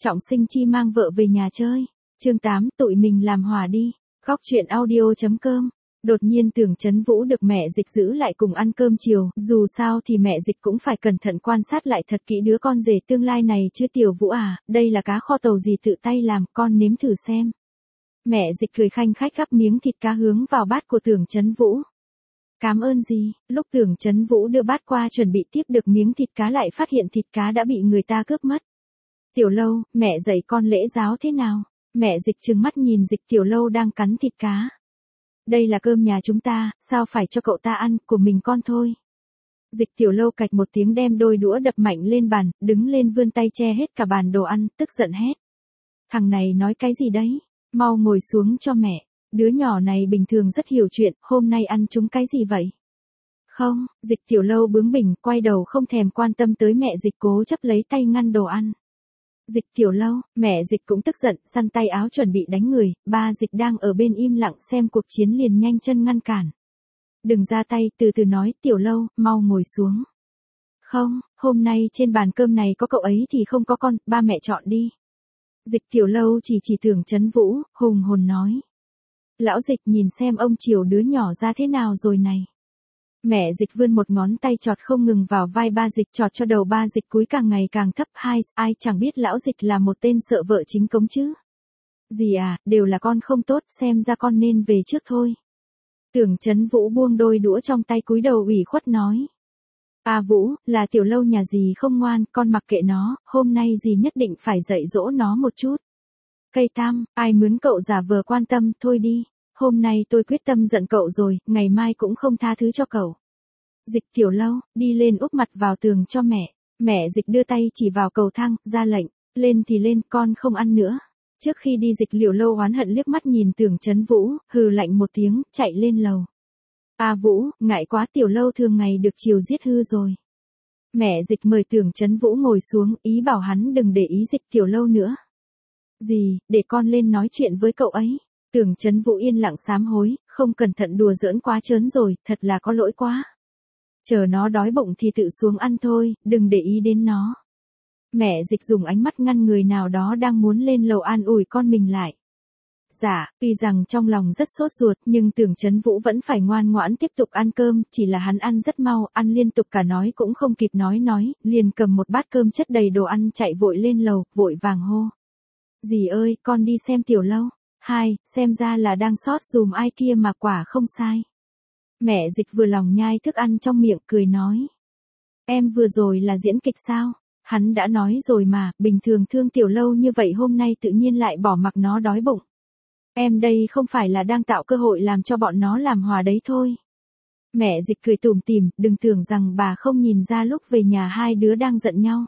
Trọng Sinh Chi mang vợ về nhà chơi. Chương 8, tụi mình làm hòa đi. Góc truyện audio.com. Đột nhiên Tưởng Chấn Vũ được mẹ Dịch giữ lại cùng ăn cơm chiều, dù sao thì mẹ Dịch cũng phải cẩn thận quan sát lại thật kỹ đứa con rể tương lai này chứ. Tiểu Vũ à, đây là cá kho tàu gì tự tay làm, con nếm thử xem. Mẹ Dịch cười khanh khách gắp miếng thịt cá hướng vào bát của Tưởng Chấn Vũ. Cảm ơn gì. Lúc Tưởng Chấn Vũ đưa bát qua chuẩn bị tiếp được miếng thịt cá lại phát hiện thịt cá đã bị người ta cướp mất. Tiểu Lâu, mẹ dạy con lễ giáo thế nào? Mẹ Dịch trừng mắt nhìn Dịch. Tiểu Lâu đang cắn thịt cá. Đây là cơm nhà chúng ta, sao phải cho cậu ta ăn, của mình con thôi. Dịch. Tiểu Lâu cạch một tiếng đem đôi đũa đập mạnh lên bàn, đứng lên vươn tay che hết cả bàn đồ ăn, tức giận hét. Thằng này nói cái gì đấy? Mau ngồi xuống cho mẹ. Đứa nhỏ này bình thường rất hiểu chuyện, hôm nay ăn chúng cái gì vậy? Không. Dịch. Tiểu Lâu bướng bỉnh, quay đầu không thèm quan tâm tới mẹ Dịch, cố chấp lấy tay ngăn đồ ăn. Dịch. Tiểu Lâu, mẹ Dịch cũng tức giận, săn tay áo chuẩn bị đánh người, ba Dịch đang ở bên im lặng xem cuộc chiến liền nhanh chân ngăn cản. Đừng ra tay, từ từ nói. Tiểu Lâu, mau ngồi xuống. Không, hôm nay trên bàn cơm này có cậu ấy thì không có con, ba mẹ chọn đi. Dịch. Tiểu Lâu chỉ Tưởng Chấn Vũ, hùng hồn nói. Lão Dịch nhìn xem ông chiều đứa nhỏ ra thế nào rồi này. Mẹ Dịch vươn một ngón tay chọt không ngừng vào vai ba Dịch, chọt cho đầu ba Dịch cúi càng ngày càng thấp. Ai chẳng biết lão Dịch là một tên sợ vợ chính cống chứ. Dì à, đều là con không tốt, xem ra con nên về trước thôi. Tưởng Chấn Vũ buông đôi đũa trong tay cúi đầu ủy khuất nói. Vũ, là Tiểu Lâu nhà dì không ngoan, con mặc kệ nó, hôm nay dì nhất định phải dạy dỗ nó một chút. Cây Tam, ai mướn cậu giả vờ quan tâm, thôi đi. Hôm nay tôi quyết tâm giận cậu rồi, ngày mai cũng không tha thứ cho cậu. Dịch. Tiểu Lâu, đi lên úp mặt vào tường cho mẹ. Mẹ Dịch đưa tay chỉ vào cầu thang, ra lệnh, lên thì lên, con không ăn nữa. Trước khi đi Dịch. Tiểu Lâu oán hận liếc mắt nhìn Tưởng Chấn Vũ, hừ lạnh một tiếng, chạy lên lầu. Vũ, ngại quá, Tiểu Lâu thường ngày được chiều giết hư rồi. Mẹ Dịch mời Tưởng Chấn Vũ ngồi xuống, ý bảo hắn đừng để ý Dịch. Tiểu Lâu nữa. Dì, để con lên nói chuyện với cậu ấy. Tưởng Chấn Vũ yên lặng sám hối, không cẩn thận đùa giỡn quá trớn rồi, thật là có lỗi quá. Chờ nó đói bụng thì tự xuống ăn thôi, đừng để ý đến nó. Mẹ Dịch dùng ánh mắt ngăn người nào đó đang muốn lên lầu an ủi con mình lại. Dạ, tuy rằng trong lòng rất sốt ruột nhưng Tưởng Chấn Vũ vẫn phải ngoan ngoãn tiếp tục ăn cơm, chỉ là hắn ăn rất mau, ăn liên tục cả nói cũng không kịp nói, liền cầm một bát cơm chất đầy đồ ăn chạy vội lên lầu, vội vàng hô. Dì ơi, con đi xem Tiểu Lâu. Xem ra là đang sót dùm ai kia mà quả không sai. Mẹ Dịch vừa lòng nhai thức ăn trong miệng cười nói. Em vừa rồi là diễn kịch sao? Hắn đã nói rồi mà, bình thường thương Tiểu Lâu như vậy hôm nay tự nhiên lại bỏ mặc nó đói bụng. Em đây không phải là đang tạo cơ hội làm cho bọn nó làm hòa đấy thôi. Mẹ Dịch cười tủm tỉm, đừng tưởng rằng bà không nhìn ra lúc về nhà hai đứa đang giận nhau.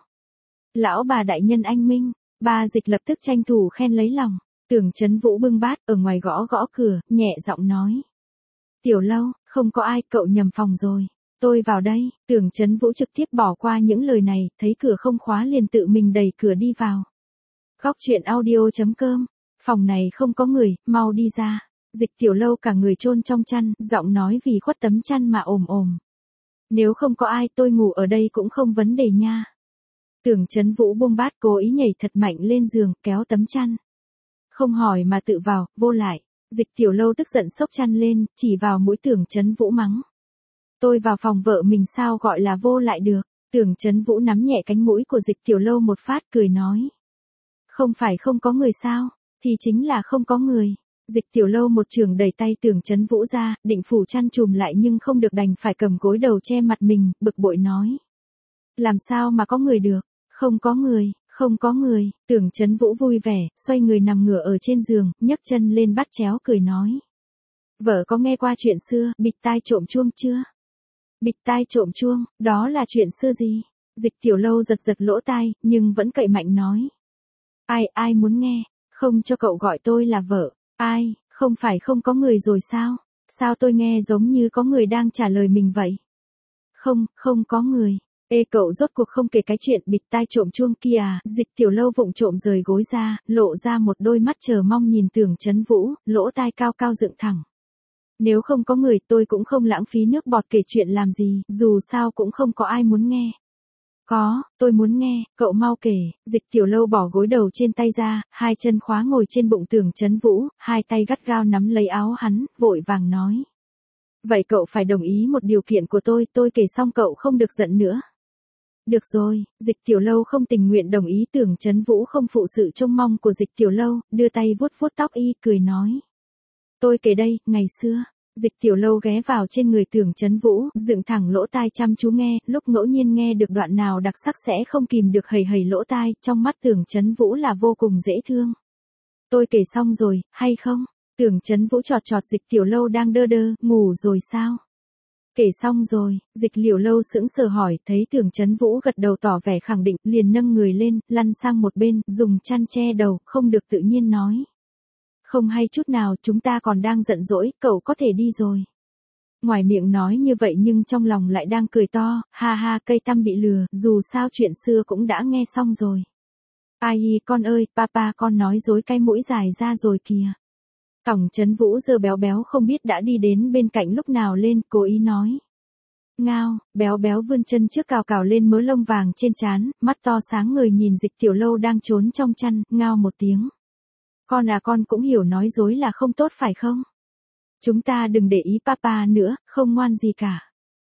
Lão bà đại nhân anh minh, ba Dịch lập tức tranh thủ khen lấy lòng. Tưởng Chấn Vũ bưng bát ở ngoài gõ gõ cửa, nhẹ giọng nói. Tiểu Lâu, không có ai, cậu nhầm phòng rồi. Tôi vào đây. Tưởng Chấn Vũ trực tiếp bỏ qua những lời này, thấy cửa không khóa liền tự mình đẩy cửa đi vào. Góc truyện audio.com. Phòng này không có người, mau đi ra. Dịch. Tiểu Lâu cả người chôn trong chăn, giọng nói vì khuất tấm chăn mà ồm ồm. Nếu không có ai tôi ngủ ở đây cũng không vấn đề nha. Tưởng Chấn Vũ buông bát cố ý nhảy thật mạnh lên giường, kéo tấm chăn. Không hỏi mà tự vào, vô lại. Dịch. Tiểu Lâu tức giận xốc chăn lên, chỉ vào mũi Tưởng Chấn Vũ mắng. Tôi vào phòng vợ mình sao gọi là vô lại được. Tưởng Chấn Vũ nắm nhẹ cánh mũi của Dịch. Tiểu Lâu một phát cười nói. Không phải không có người sao, thì chính là không có người. Dịch. Tiểu Lâu một trường đẩy tay Tưởng Chấn Vũ ra, định phủ chăn chùm lại nhưng không được đành phải cầm gối đầu che mặt mình, bực bội nói. Làm sao mà có người được, không có người. Không có người. Tưởng Chấn Vũ vui vẻ, xoay người nằm ngửa ở trên giường, nhấc chân lên bắt chéo cười nói. Vợ có nghe qua chuyện xưa, bịt tai trộm chuông chưa? Bịt tai trộm chuông, đó là chuyện xưa gì? Dịch. Tiểu Lâu giật giật lỗ tai, nhưng vẫn cậy mạnh nói. Ai muốn nghe, không cho cậu gọi tôi là vợ. Ai, không phải không có người rồi sao? Sao tôi nghe giống như có người đang trả lời mình vậy? Không có người. Cậu rốt cuộc không kể cái chuyện bịt tai trộm chuông kia à? Dịch. Tiểu Lâu vụng trộm rời gối ra, lộ ra một đôi mắt chờ mong nhìn Tưởng Chấn Vũ, lỗ tai cao cao dựng thẳng. Nếu không có người tôi cũng không lãng phí nước bọt kể chuyện làm gì, dù sao cũng không có ai muốn nghe. Có, tôi muốn nghe, cậu mau kể. Dịch Tiểu Lâu bỏ gối đầu trên tay ra, hai chân khóa ngồi trên bụng Tưởng Chấn Vũ, hai tay gắt gao nắm lấy áo hắn, vội vàng nói. Vậy cậu phải đồng ý một điều kiện của tôi kể xong cậu không được giận nữa. Được rồi, Dịch Tiểu Lâu không tình nguyện đồng ý. Tưởng Chấn Vũ không phụ sự trông mong của Dịch Tiểu Lâu, đưa tay vuốt vuốt tóc y, cười nói. Tôi kể đây, ngày xưa. Dịch Tiểu Lâu ghé vào trên người Tưởng Chấn Vũ, dựng thẳng lỗ tai chăm chú nghe, lúc ngẫu nhiên nghe được đoạn nào đặc sắc sẽ không kìm được hầy hầy lỗ tai, trong mắt Tưởng Chấn Vũ là vô cùng dễ thương. Tôi kể xong rồi, hay không? Tưởng Chấn Vũ chọt chọt Dịch Tiểu Lâu đang đơ đơ, ngủ rồi sao? Kể xong rồi, Dịch Tiểu Lâu sững sờ hỏi, thấy Tưởng Chấn Vũ gật đầu tỏ vẻ khẳng định, liền nâng người lên, lăn sang một bên, dùng chăn che đầu, không được tự nhiên nói. Không hay chút nào, chúng ta còn đang giận dỗi, cậu có thể đi rồi. Ngoài miệng nói như vậy nhưng trong lòng lại đang cười to, ha ha, cây tăm bị lừa, dù sao chuyện xưa cũng đã nghe xong rồi. Ai con ơi, papa con nói dối cái mũi dài ra rồi kìa. Tổng Chấn Vũ giờ béo béo không biết đã đi đến bên cạnh lúc nào lên, cố ý nói. Ngao, béo béo vươn chân trước cào cào lên mớ lông vàng trên trán, mắt to sáng ngời nhìn Dịch Tiểu Lâu đang trốn trong chăn, ngao một tiếng. Con cũng hiểu nói dối là không tốt phải không? Chúng ta đừng để ý papa nữa, không ngoan gì cả.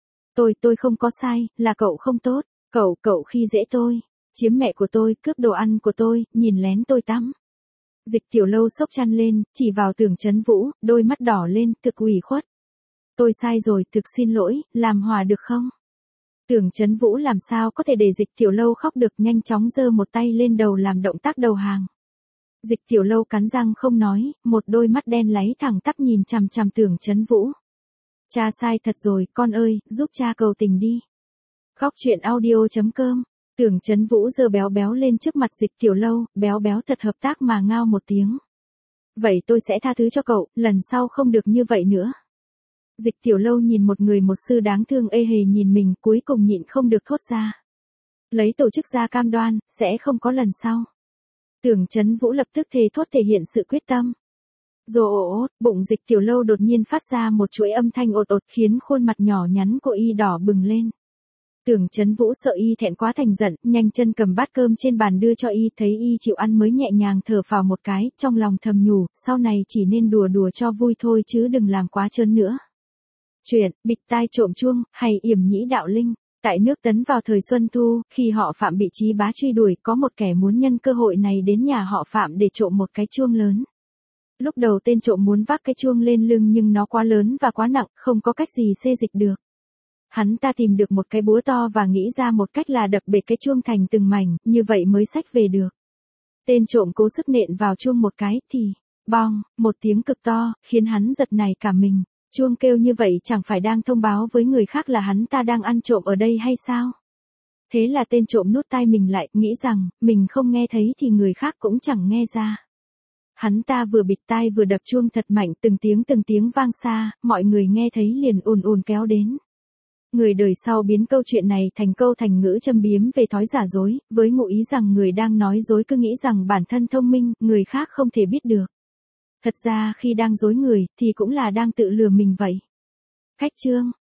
Tôi không có sai, là cậu không tốt, cậu khi dễ tôi, chiếm mẹ của tôi, cướp đồ ăn của tôi, nhìn lén tôi tắm. Dịch Tiểu Lâu xốc chăn lên, chỉ vào Tưởng Chấn Vũ, đôi mắt đỏ lên, thực ủy khuất. Tôi sai rồi, thực xin lỗi, làm hòa được không? Tưởng Chấn Vũ làm sao có thể để Dịch Tiểu Lâu khóc được, nhanh chóng giơ một tay lên đầu làm động tác đầu hàng. Dịch Tiểu Lâu cắn răng không nói, một đôi mắt đen láy thẳng tắp nhìn chằm chằm Tưởng Chấn Vũ. Cha sai thật rồi, con ơi, giúp cha cầu tình đi. Khóc chuyện audio.com. Tưởng Chấn Vũ giơ béo béo lên trước mặt Dịch Tiểu Lâu, béo béo thật hợp tác mà ngao một tiếng. Vậy tôi sẽ tha thứ cho cậu, lần sau không được như vậy nữa. Dịch Tiểu Lâu nhìn một người một sư đáng thương ê hề nhìn mình, cuối cùng nhịn không được thốt ra. Lấy tổ chức ra cam đoan, sẽ không có lần sau. Tưởng Chấn Vũ lập tức thề thốt thể hiện sự quyết tâm. Rồ ồ ốt, bụng Dịch Tiểu Lâu đột nhiên phát ra một chuỗi âm thanh ột ột khiến khuôn mặt nhỏ nhắn của y đỏ bừng lên. Tưởng Chấn Vũ sợ y thẹn quá thành giận, nhanh chân cầm bát cơm trên bàn đưa cho y, thấy y chịu ăn mới nhẹ nhàng thở phào một cái, trong lòng thầm nhủ, sau này chỉ nên đùa đùa cho vui thôi chứ đừng làm quá trơn nữa. Chuyện, bịt tai trộm chuông, hay yểm nhĩ đạo linh. Tại nước Tấn vào thời Xuân Thu, khi họ Phạm bị Trí Bá truy đuổi, có một kẻ muốn nhân cơ hội này đến nhà họ Phạm để trộm một cái chuông lớn. Lúc đầu tên trộm muốn vác cái chuông lên lưng nhưng nó quá lớn và quá nặng, không có cách gì xê dịch được. Hắn ta tìm được một cái búa to và nghĩ ra một cách là đập bể cái chuông thành từng mảnh, như vậy mới xách về được. Tên trộm cố sức nện vào chuông một cái, thì, bong, một tiếng cực to, khiến hắn giật nảy cả mình. Chuông kêu như vậy chẳng phải đang thông báo với người khác là hắn ta đang ăn trộm ở đây hay sao? Thế là tên trộm nuốt tai mình lại, nghĩ rằng, mình không nghe thấy thì người khác cũng chẳng nghe ra. Hắn ta vừa bịt tai vừa đập chuông thật mạnh, từng tiếng vang xa, mọi người nghe thấy liền ùn ùn kéo đến. Người đời sau biến câu chuyện này thành câu thành ngữ châm biếm về thói giả dối, với ngụ ý rằng người đang nói dối cứ nghĩ rằng bản thân thông minh, người khác không thể biết được. Thật ra khi đang dối người, thì cũng là đang tự lừa mình vậy. Khách chương.